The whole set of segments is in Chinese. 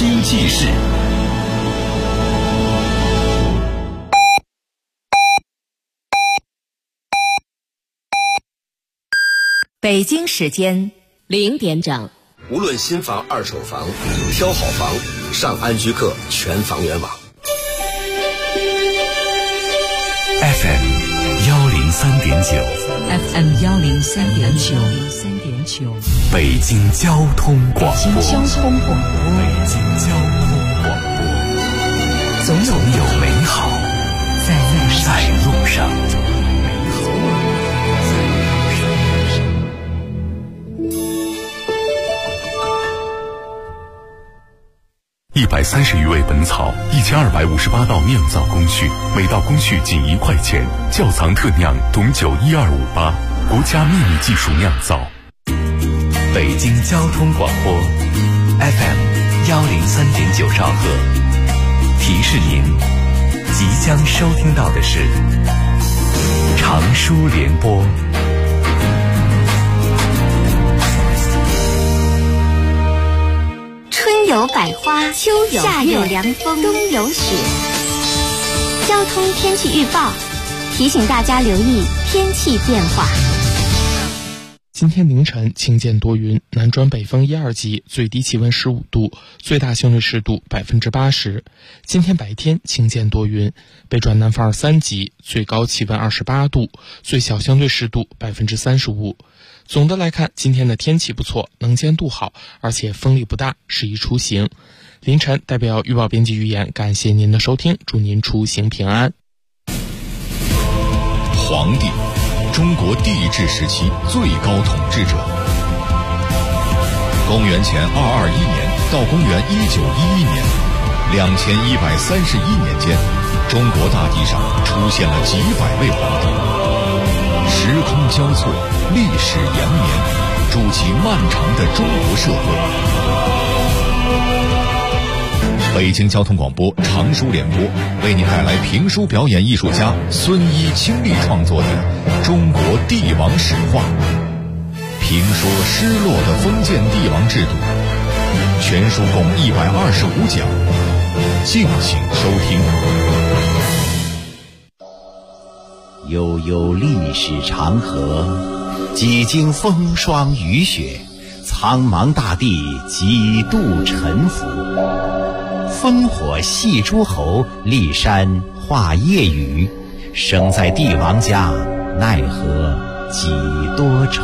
新纪事。 北京时间0点整。 无论新房、二手房，挑好房，上安居客全房源网。 FM 103.9 FM 103.9 北京交通广播。 北京交通广播，总有美好在路上。 130余味本草，1258道酿造工序，每道工序仅1块钱。窖藏特酿董酒12588，国家秘密技术酿造。 北京交通广播 FM 103.9兆赫，提示您即将收听到的是长舒联播。 春有百花，秋有夏有凉风，冬有雪。交通天气预报提醒大家留意天气变化。 今天凌晨晴间多云，南转北风1、2级，最低气温15度，最大相对湿度80%。今天白天晴间多云，北转南风2、3级，最高气温28度，最小相对湿度35%。总的来看，今天的天气不错，能见度好，而且风力不大，适宜出行。凌晨代表预报编辑预言，感谢您的收听，祝您出行平安。 皇帝，中国帝制时期最高统治者。公元前221年到公元1911年，2131年间，中国大地上出现了几百位皇帝。时空交错，历史延绵，筑起漫长的中国社会。北京交通广播长舒联播为您带来评书表演艺术家孙一倾力创作的《中国帝王史话》，评说失落的封建帝王制度，全书共125讲，敬请收听。 悠悠历史长河，几经风霜雨雪，苍茫大地几度沉浮。烽火戏诸侯，骊山画夜雨，生在帝王家，奈何几多愁。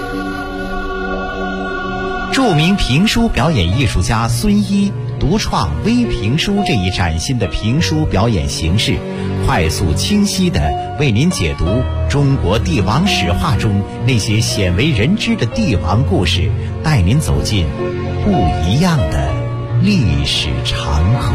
著名评书表演艺术家孙一独创微评书这一崭新的评书表演形式，快速清晰地为您解读中国帝王史话中那些鲜为人知的帝王故事，带您走进不一样的历史长河。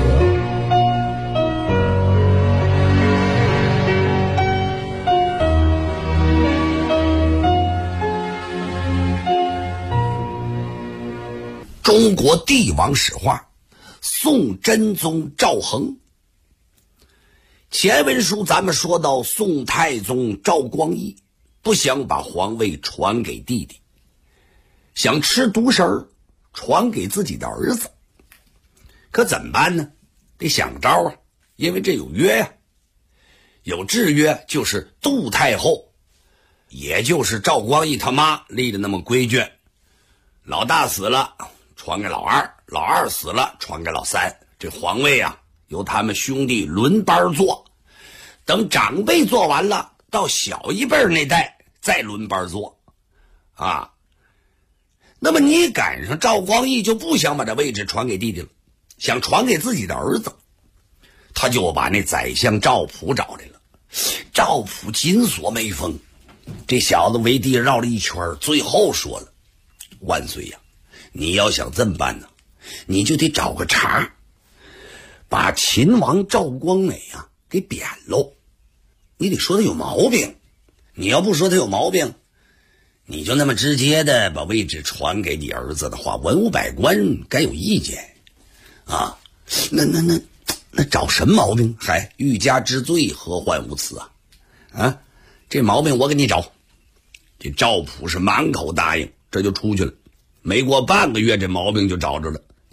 中国帝王史话，宋真宗赵恒。前文书咱们说到，宋太宗赵光义不想把皇位传给弟弟，想吃独食儿，传给自己的儿子。可怎么办呢？得想招啊，因为这有约呀。有制约，就是杜太后，也就是赵光义他妈立的那么规矩，老大死了传给老二，老二死了传给老三，这皇位啊由他们兄弟轮班做，等长辈做完了，到小一辈那代再轮班做啊。那么你赶上赵光义就不想把这位置传给弟弟了，想传给自己的儿子，他就把那宰相赵普找来了。赵普紧锁眉峰，这小子围地绕了一圈，最后说了：万岁呀，你要想这么办呢，你就得找个茬，把秦王赵光美啊给贬喽。你得说他有毛病，你要不说他有毛病，你就那么直接的把位置传给你儿子的话，文武百官该有意见啊。那找什么毛病？还欲加之罪，何患无辞啊？啊，这毛病我给你找。这赵普是满口答应，这就出去了。没过半个月，这毛病就找着了。你看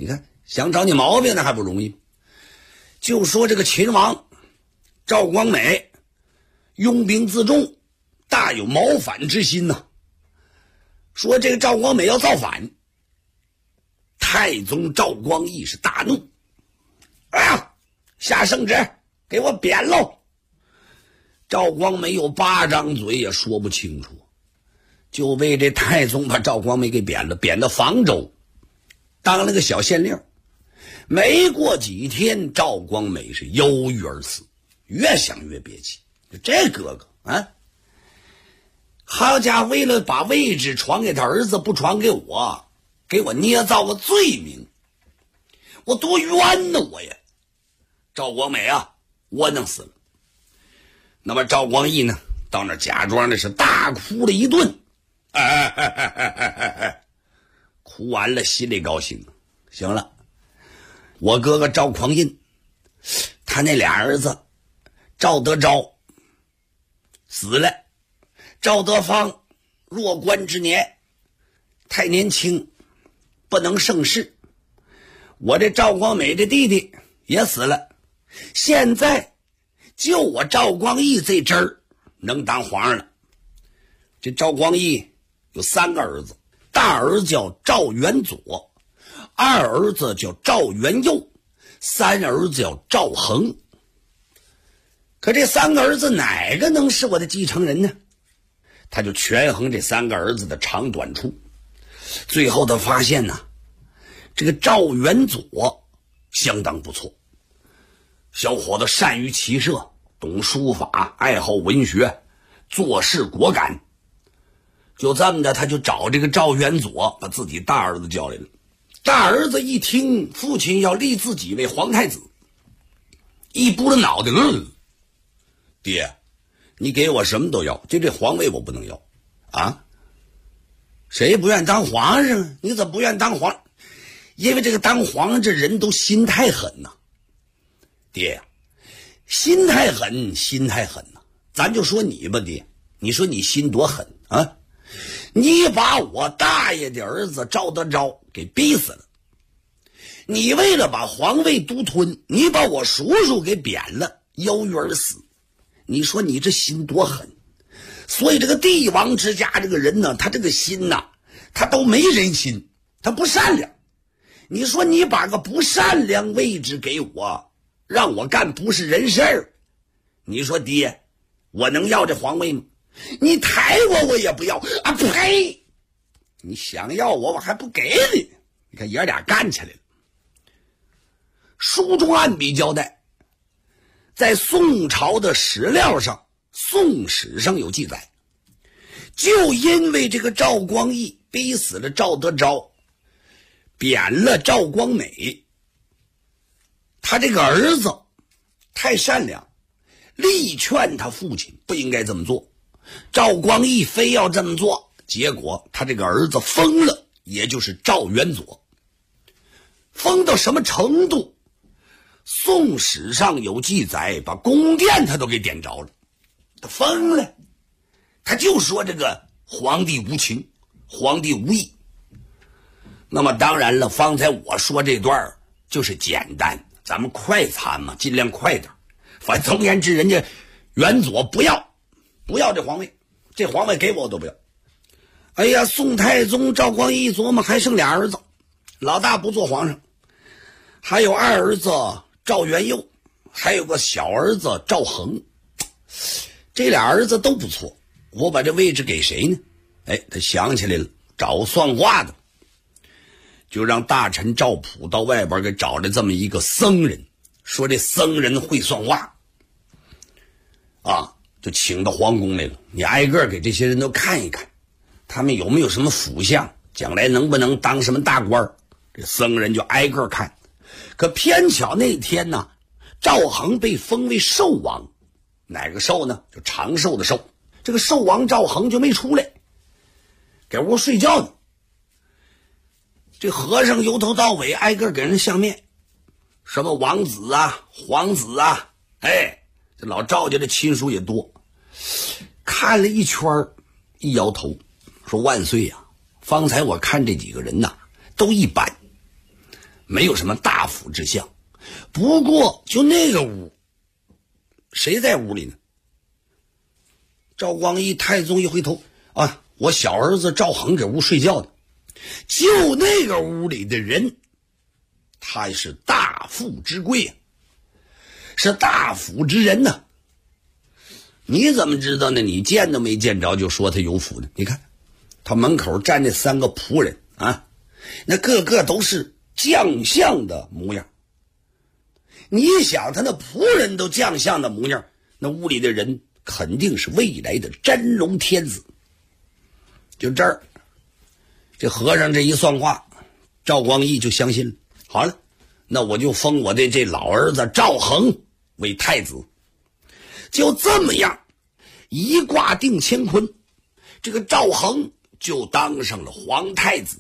想找你毛病那还不容易。就说这个秦王赵光美拥兵自重，大有谋反之心呐。说这个赵光美要造反，太宗赵光义是大怒，哎呀，下圣旨给我贬喽！赵光美有8张嘴也说不清楚，就为这太宗把赵光美给贬了，贬到房州当了个小县令。没过几天，赵光美是忧郁而死，越想越憋气。就这哥哥啊，好家伙，为了把位置传给他儿子，不传给我，给我捏造个罪名，我多冤呢我也。赵光美啊，窝囊死了。那么赵光义呢，到那假装的是大哭了一顿，哭完了心里高兴，行了，我哥哥赵匡胤，他那俩儿子赵德昭死了，赵德芳弱冠之年，太年轻，不能胜事。我这赵光美的弟弟也死了，现在就我赵光义这支儿能当皇上了。这赵光义有3个儿子，大儿子叫赵元佐，二儿子叫赵元佑，三儿子叫赵恒。可这3个儿子哪个能是我的继承人呢？他就权衡这3个儿子的长短处，最后他发现呢，这个赵元佐相当不错，小伙子善于骑射，懂书法，爱好文学，做事果敢。就这么的，他就找这个赵元佐把自己大儿子叫来了。大儿子一听父亲要立自己为皇太子，一拨了脑袋，爹，你给我什么都要，就这皇位我不能要啊！谁不愿当皇上？你怎么不愿当皇上？因为这个当皇上这人都心太狠呐。爹呀，心太狠，心太狠呐！咱就说你吧，爹，你说你心多狠啊！你把我大爷的儿子赵德昭给逼死了，你为了把皇位独吞，你把我叔叔给贬了，忧郁而死。你说你这心多狠！所以这个帝王之家这个人呢，他这个心呐，他都没人心，他不善良。你说你把个不善良位置给我，让我干不是人事儿，你说爹，我能要这皇位吗？你抬我也不要啊！呸！你想要我还不给你。你看爷俩干起来了。书中暗笔交代，在宋朝的史料上，宋史上有记载，就因为这个赵光义逼死了赵德昭，贬了赵光美，他这个儿子太善良，力劝他父亲不应该这么做，赵光义非要这么做，结果他这个儿子疯了，也就是赵元佐。疯到什么程度？宋史上有记载，把宫殿他都给点着了。他疯了，他就说这个皇帝无情，皇帝无义。那么当然了，方才我说这段就是简单，咱们快餐嘛，尽量快点。反正总而言之，人家元佐不要这皇位，这皇位给我都不要。哎呀，宋太宗赵光义琢磨还剩俩儿子，老大不做皇上，还有二儿子赵元佑，还有个小儿子赵恒，这俩儿子都不错，我把这位置给谁呢？哎，他想起来了，找算卦的，就让大臣赵普到外边给找了这么一个僧人，说这僧人会算卦啊，就请到皇宫来了，你挨个给这些人都看一看，他们有没有什么辅相，将来能不能当什么大官。这僧人就挨个看，可偏巧那天呢，赵恒被封为寿王。哪个寿呢？就长寿的寿。这个寿王赵恒就没出来，给屋睡觉呢。这和尚由头到尾挨个给人相面，什么王子啊、皇子啊，哎，这老赵家的亲属也多。看了一圈，一摇头，说万岁呀，方才我看这几个人呐，都一般， 没有什么大府之相。不过就那个屋，谁在屋里呢？赵光义太宗一回头啊，我小儿子赵恒这屋睡觉的。就那个屋里的人，他是大富之贵啊，是大府之人呢。你怎么知道呢？你见都没见着就说他有福呢？你看他门口站那3个仆人啊，那个个都是将相的模样。你想他那仆人都将相的模样，那屋里的人肯定是未来的真龙天子。就这儿，这和尚这一算话，赵光义就相信了。好了，那我就封我的这老儿子赵恒为太子。就这么样，一卦定乾坤，这个赵恒就当上了皇太子。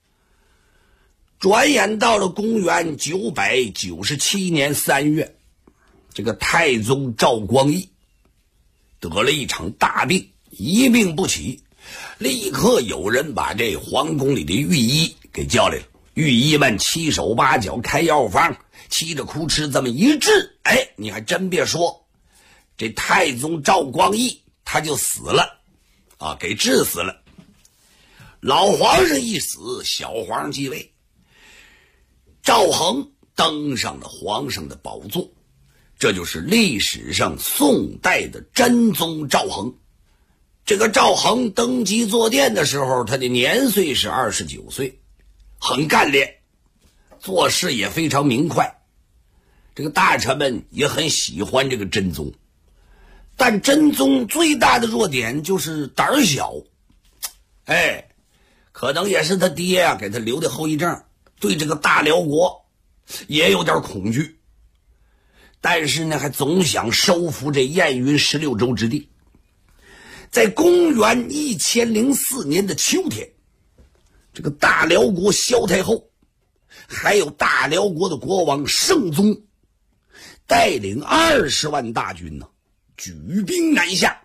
转眼到了公元997年3月，这个太宗赵光义得了一场大病，一病不起，立刻有人把这皇宫里的御医给叫来了。御医们七手八脚开药方，七着哭哧这么一治，哎，你还真别说，这太宗赵光义他就死了啊，给治死了。老皇上一死，小皇上继位，赵恒登上了皇上的宝座，这就是历史上宋代的真宗赵恒。这个赵恒登基坐殿的时候，他的年岁是29岁，很干练，做事也非常明快。这个大臣们也很喜欢这个真宗，但真宗最大的弱点就是胆儿小。哎，可能也是他爹啊给他留的后遗症，对这个大辽国也有点恐惧，但是呢还总想收复这燕云16州之地。在公元1004年的秋天，这个大辽国萧太后还有大辽国的国王圣宗带领20万大军呢，举兵南下，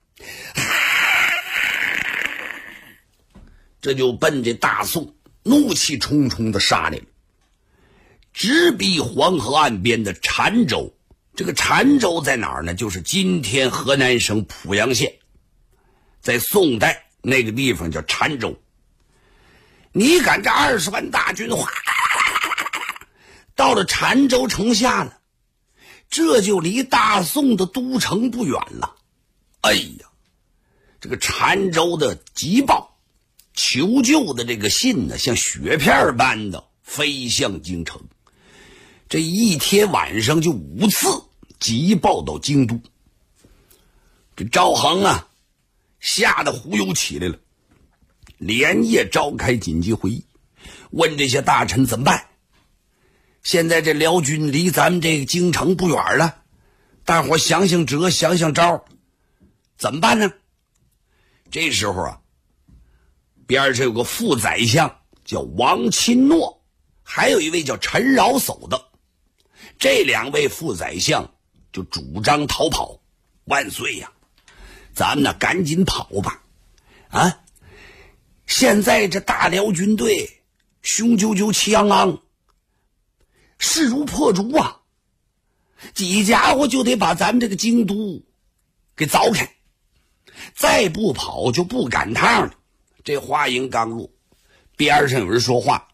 这就奔这大宋怒气冲冲的杀来了，直逼黄河岸边的澶州。这个澶州在哪儿呢？就是今天河南省濮阳县，在宋代那个地方叫澶州。你赶这20万大军哗到了澶州城下了，这就离大宋的都城不远了。哎呀，这个澶州的急报求救的这个信呢，像雪片般的飞向京城。这一天晚上就5次急报到京都。这赵恒啊吓得忽悠起来了，连夜召开紧急会议，问这些大臣怎么办。现在这辽军离咱们这个京城不远了，大伙想想辙，想想招，怎么办呢？这时候啊，边上有个副宰相叫王钦诺，还有一位叫陈饶叟的。这2位副宰相就主张逃跑。万岁呀，咱们呢赶紧跑吧！啊，现在这大辽军队雄赳赳气昂昂，势如破竹啊，几家伙就得把咱们这个京都给凿开，再不跑就不赶趟了。这话音刚落，边上有人说话：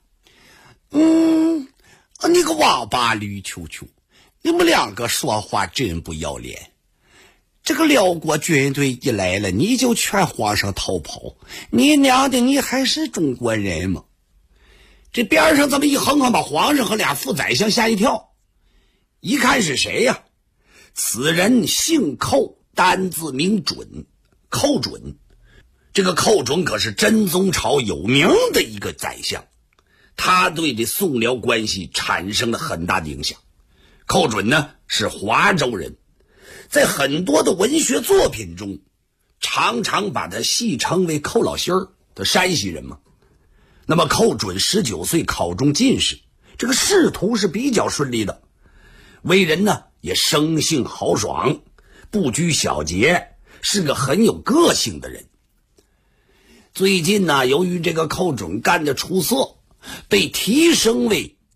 你个王八驴球球，你们2个说话真不要脸。这个辽国军队一来了，你就劝皇上逃跑，你娘的，你还是中国人吗？这边上这么一哼哼，把皇上和俩副宰相吓一跳。一看是谁呀？此人姓寇，单字名准，寇准。这个寇准可是真宗朝有名的一个宰相，他对这宋辽关系产生了很大的影响。寇准呢是华州人，在很多的文学作品中常常把他戏称为寇老心儿，他山西人嘛。那么寇准19岁考中进士，这个仕途是比较顺利的，为人呢也生性豪爽，不拘小节，是个很有个性的人。最近呢，由于这个寇准干得出色，被提升为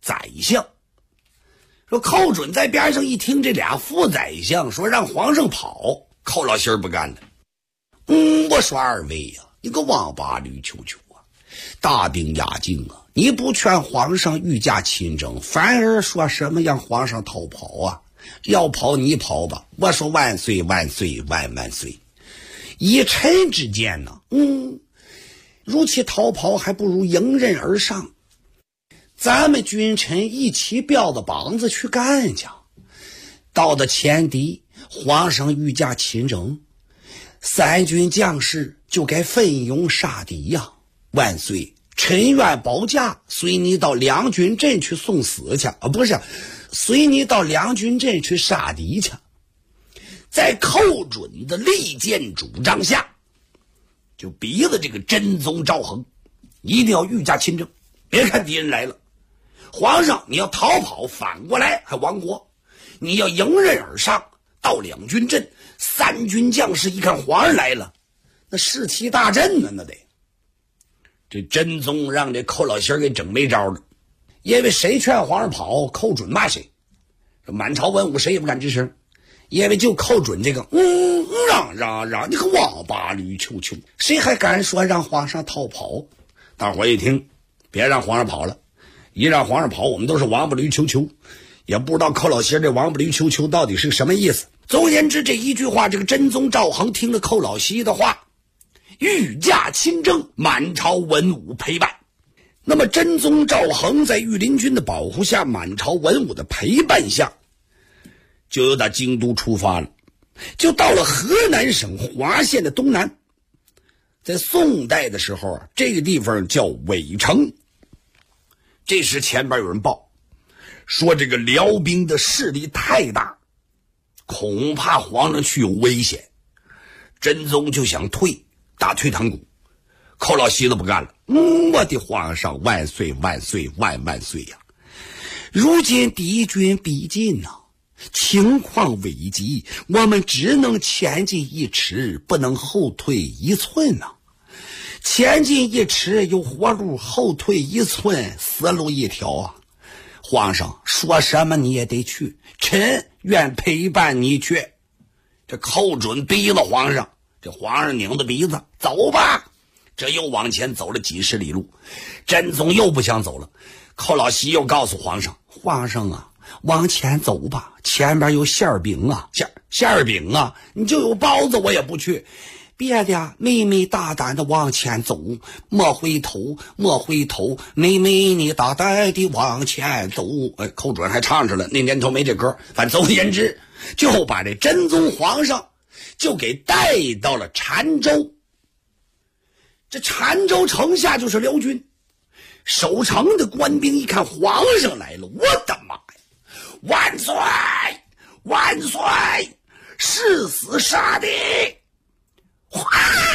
宰相。说寇准在边上一听这俩副宰相说让皇上跑，寇老心儿不干了。我说二位呀，你个王八驴球球啊，大兵压境啊，你不劝皇上御驾亲征，反而说什么让皇上逃跑啊？要跑你跑吧，我说万岁万岁万万岁。一臣之见呢，如其逃跑，还不如迎刃而上。咱们君臣一起吊着膀子去干去，到了前敌，皇上御驾亲征，三军将士就该奋勇杀敌呀！万岁，臣愿保驾，随你到两军阵去送死去不是，随你到两军阵去杀敌去。在寇准的力荐主张下，就逼了这个真宗赵恒一定要御驾亲征，别看敌人来了，皇上你要逃跑，反过来还亡国，你要迎刃而上，到两军阵，三军将士一看皇上来了，那士气大振呢，那得。这真宗让这寇老心儿给整没招了，因为谁劝皇上跑，寇准骂谁，这满朝文武谁也不敢吱声，因为就寇准这个让你个王八驴球球，谁还敢说让皇上逃跑？大伙一听，别让皇上跑了，一让皇上跑，我们都是王八驴球球，也不知道寇老心儿这王八驴球球到底是什么意思。总而言之，这一句话，这个真宗赵恒听了寇老西的话，御驾亲征，满朝文武陪伴。那么真宗赵恒在御林军的保护下，满朝文武的陪伴下，就由打京都出发了，就到了河南省滑县的东南。在宋代的时候这个地方叫尾城。这时前边有人报说，这个辽兵的势力太大，恐怕皇上去有危险，真宗就想打退堂鼓。寇老西子不干了，我的皇上万岁万岁万万岁呀！如今敌军逼近呐，情况危急，我们只能前进一尺，不能后退一寸呐。前进一尺有活路，后退一寸死路一条啊！皇上说什么你也得去，臣愿陪伴你去。这寇准逼了皇上，这皇上拧着鼻子走吧，这又往前走了几十里路。真宗又不想走了，寇老西又告诉皇上，皇上啊，往前走吧，前边有馅饼啊，馅饼啊，你就有包子我也不去，别的妹妹大胆的往前走，莫回头莫回头，妹妹你大胆的往前走。寇准还唱着了，那年头没这歌。反正总而言之，就把这真宗皇上就给带到了澶州。这澶州城下就是辽军，守城的官兵一看皇上来了，我的妈呀，万岁万岁，誓死杀敌！哗！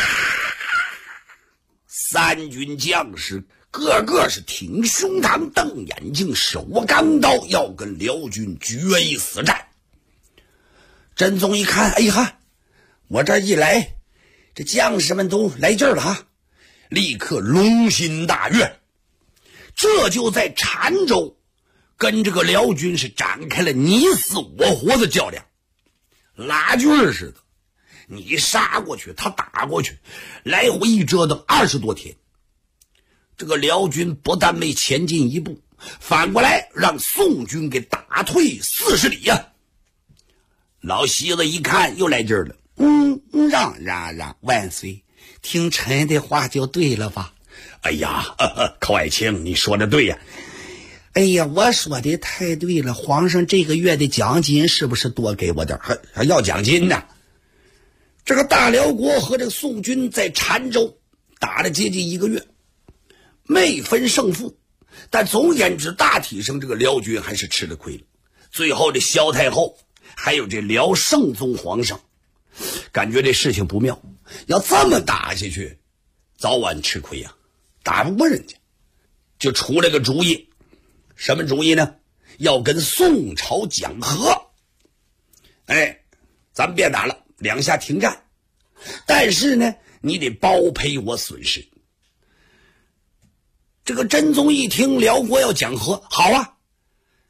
三军将士个个是挺胸膛瞪眼睛，手钢刀，要跟辽军决一死战。真宗一看，哎呀，我这一来，这将士们都来劲儿了哈，立刻龙心大悦，这就在澶州跟这个辽军是展开了你死我活的较量，拉锯似的，你杀过去他打过去，来回一折腾20多天。这个辽军不但没前进一步，反过来让宋军给打退40里呀。老西子一看又来劲儿了，让万岁，听臣的话就对了吧？哎呀，寇爱卿，你说的对呀。哎呀，我说的太对了，皇上这个月的奖金是不是多给我点？还要奖金呢？这个大辽国和这个宋军在澶州打了接近1个月，没分胜负，但总而言之，大体上这个辽军还是吃了亏了。最后这萧太后还有这辽圣宗皇上感觉这事情不妙，要这么打下去早晚吃亏呀，打不过人家，就出了个主意。什么主意呢？要跟宋朝讲和。咱们别打了，两下停战，但是呢你得包赔我损失。这个真宗一听辽国要讲和，好啊，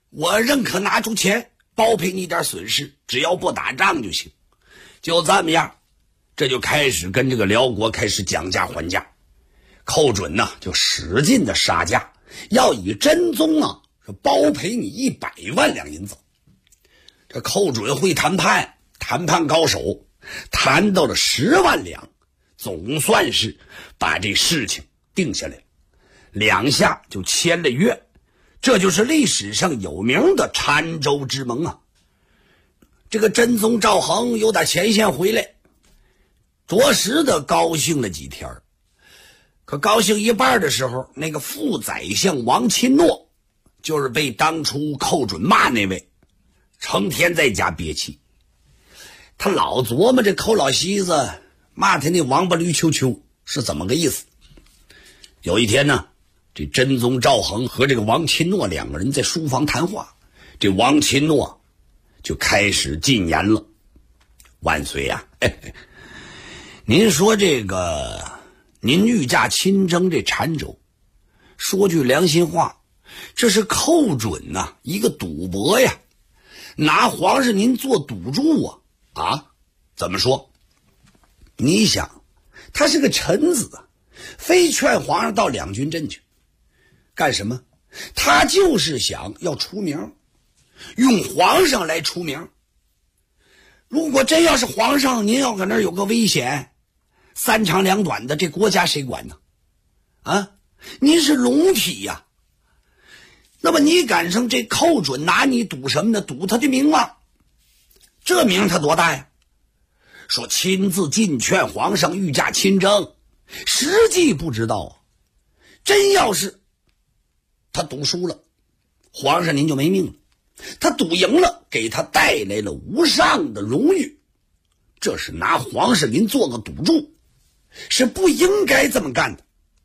我认可拿出钱包赔你点损失，只要不打仗就行。就这么样，这就开始跟这个辽国开始讲价还价。寇准呢就使劲的杀价，要以真宗啊是包赔你100万两银子。这寇准会谈判，谈判高手，谈到了10万两，总算是把这事情定下来了。2下就签了约，这就是历史上有名的澶州之盟啊。这个真宗赵恒有点前线回来，着实的高兴了几天。可高兴一半的时候，那个副宰相王钦诺，就是被当初寇准骂那位，成天在家憋气。他老琢磨这寇老西子骂他那王八驴秋秋是怎么个意思。有一天呢，这真宗赵恒和这个王钦诺2个人在书房谈话，这王钦诺就开始进言了：万岁呀，您说这个您御驾亲征这澶州，说句良心话，这是寇准呐一个赌博呀，拿皇上您做赌注啊！怎么说？你想，他是个臣子啊，非劝皇上到两军阵去，干什么？他就是想要出名，用皇上来出名。如果真要是皇上您要搁那儿有个危险，3长2短的，这国家谁管呢？啊，您是龙体呀。那么你赶上这寇准拿你赌什么呢？赌他的名望。这名他多大呀？说亲自进劝皇上御驾亲征，实际不知道啊。真要是他赌输了，皇上您就没命了。他赌赢了，给他带来了无上的荣誉，这是拿皇上您做个赌注，是不应该这么干的。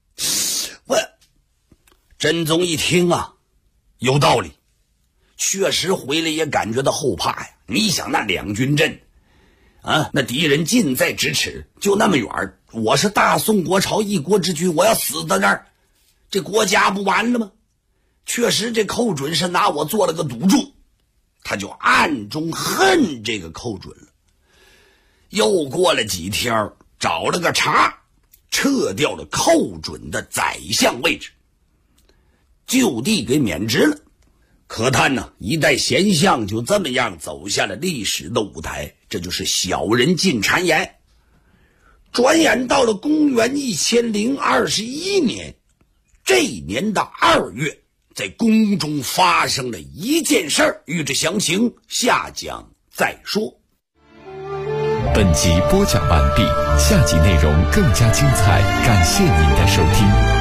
真宗一听啊，有道理，确实回来也感觉到后怕呀。你想那两军阵啊，那敌人近在咫尺，就那么远，我是大宋国朝一国之君，我要死在那儿，这国家不完了吗？确实这寇准是拿我做了个赌注，他就暗中恨这个寇准了。又过了几天，找了个茬，撤掉了寇准的宰相位置，就地给免职了。可叹呢，一代贤相就这么样走下了历史的舞台，这就是小人进谗言。转眼到了公元1021年，这一年的2月，在宫中发生了一件事儿，欲知详情，下讲再说。 本集播讲完毕，下集内容更加精彩，感谢您的收听。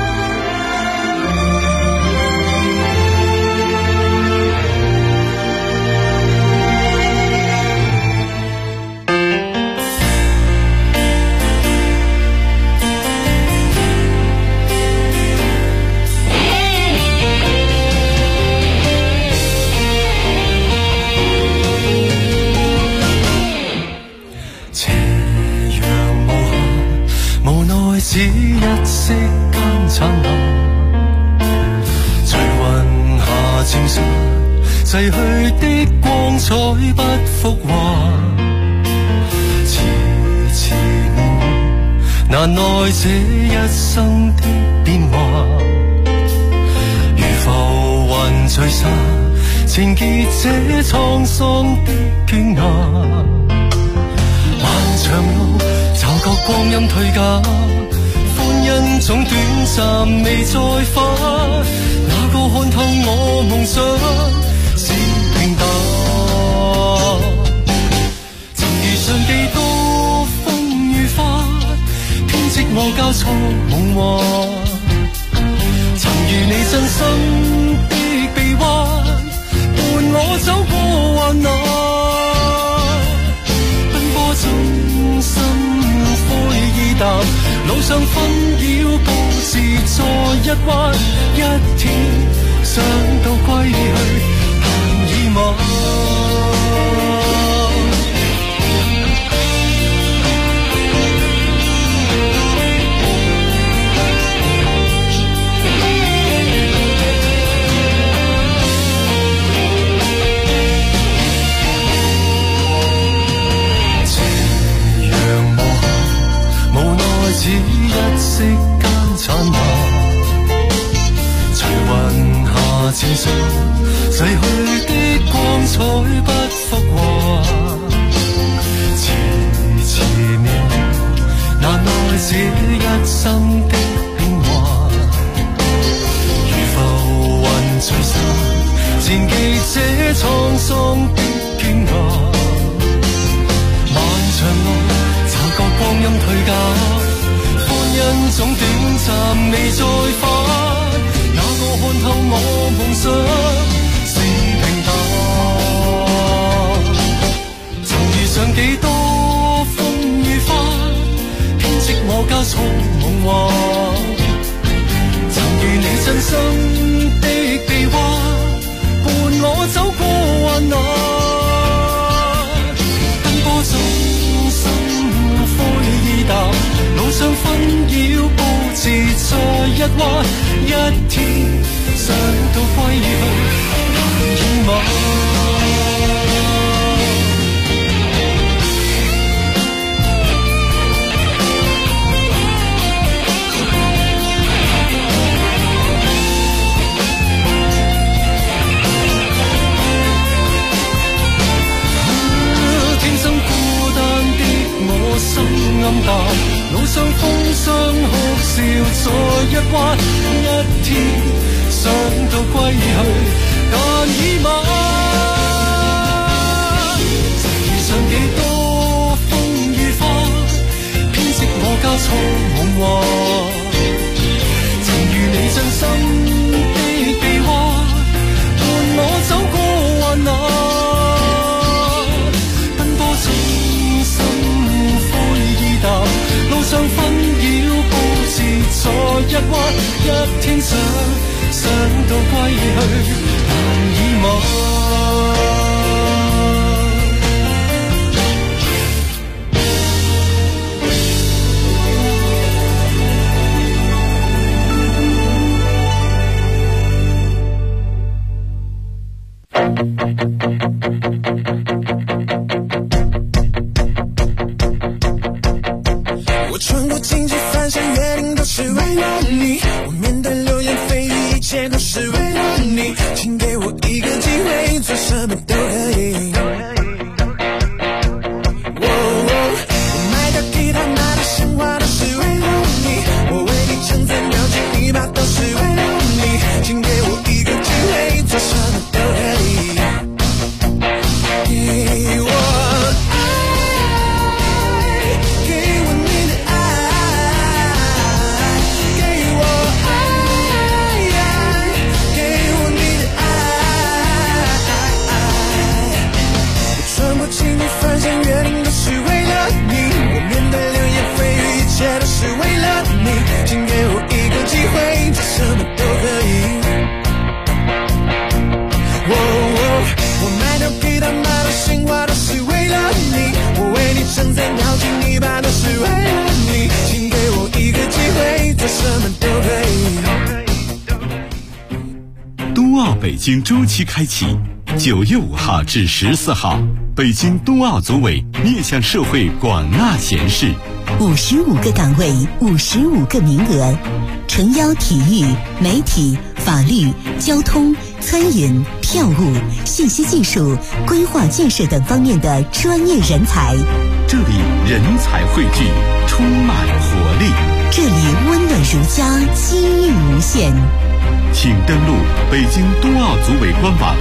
只一息間燦爛，隨雲下漸散，逝去的光彩不復還。遲遲夢，難耐這一生的變幻。如浮雲聚散，情結這滄桑的倦顏。漫長路，驟覺光陰退減。因總短暫未再返，哪個看透我夢想是平淡？曾遇上幾多風雨花，編織我交錯夢幻。曾如你真心的臂彎，伴我走過患難。奔波中心灰意淡，路上紛擾布置再一彎，一天想到歸去難以忘。 彩不復還，遲遲面難耐這一生的變幻，如浮雲聚散，前記這滄桑的驚訝，漫長路察覺光陰退減，歡欣總短暫未再返，哪個看透我夢想是平淡，曾遇上幾多風雨花，編織我家畜夢幻，曾遇你真心的臂彎，伴我走過患難，奔波中心灰意淡，路上紛擾布置在一彎，一天想到歸去難以忘。我心暗淡，路上風霜哭笑在一彎，一天想到歸去難以忘。曾遇上幾多風雨花，編織我家畜夢幻，曾遇你真心的臂彎，伴我走過患難。路上紛擾布置在一彎，一天想到歸去難以忘。 北京周期开启，9月5号至14号，北京冬奥组委面向社会广纳贤士 ，55个岗位，55个名额，诚邀体育、媒体、法律、交通、餐饮、票务、信息技术、规划建设等方面的专业人才。 这里人才汇聚，充满活力。 这里温暖如家，机遇无限。 请登录北京冬奥组委官网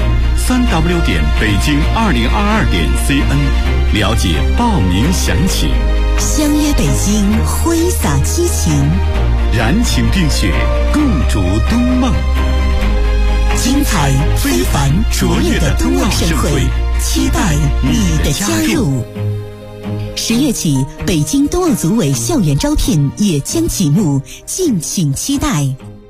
3w.北京2022.cn 了解报名详情。 相约北京，挥洒激情， 燃情并雪，共筑冬梦。 精彩非凡卓越的冬奥盛会，期待你的加入。10月起，北京冬奥组委校园招聘也将启幕，敬请期待。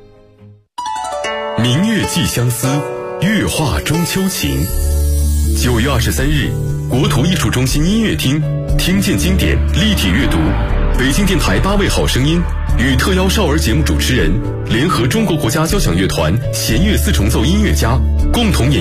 明月寄相思，月画中秋情。9月23日，国土艺术中心音乐厅，听见经典，立体阅读。北京电台8位好声音与特邀少儿节目主持人联合中国国家交响乐团弦乐四重奏音乐家共同演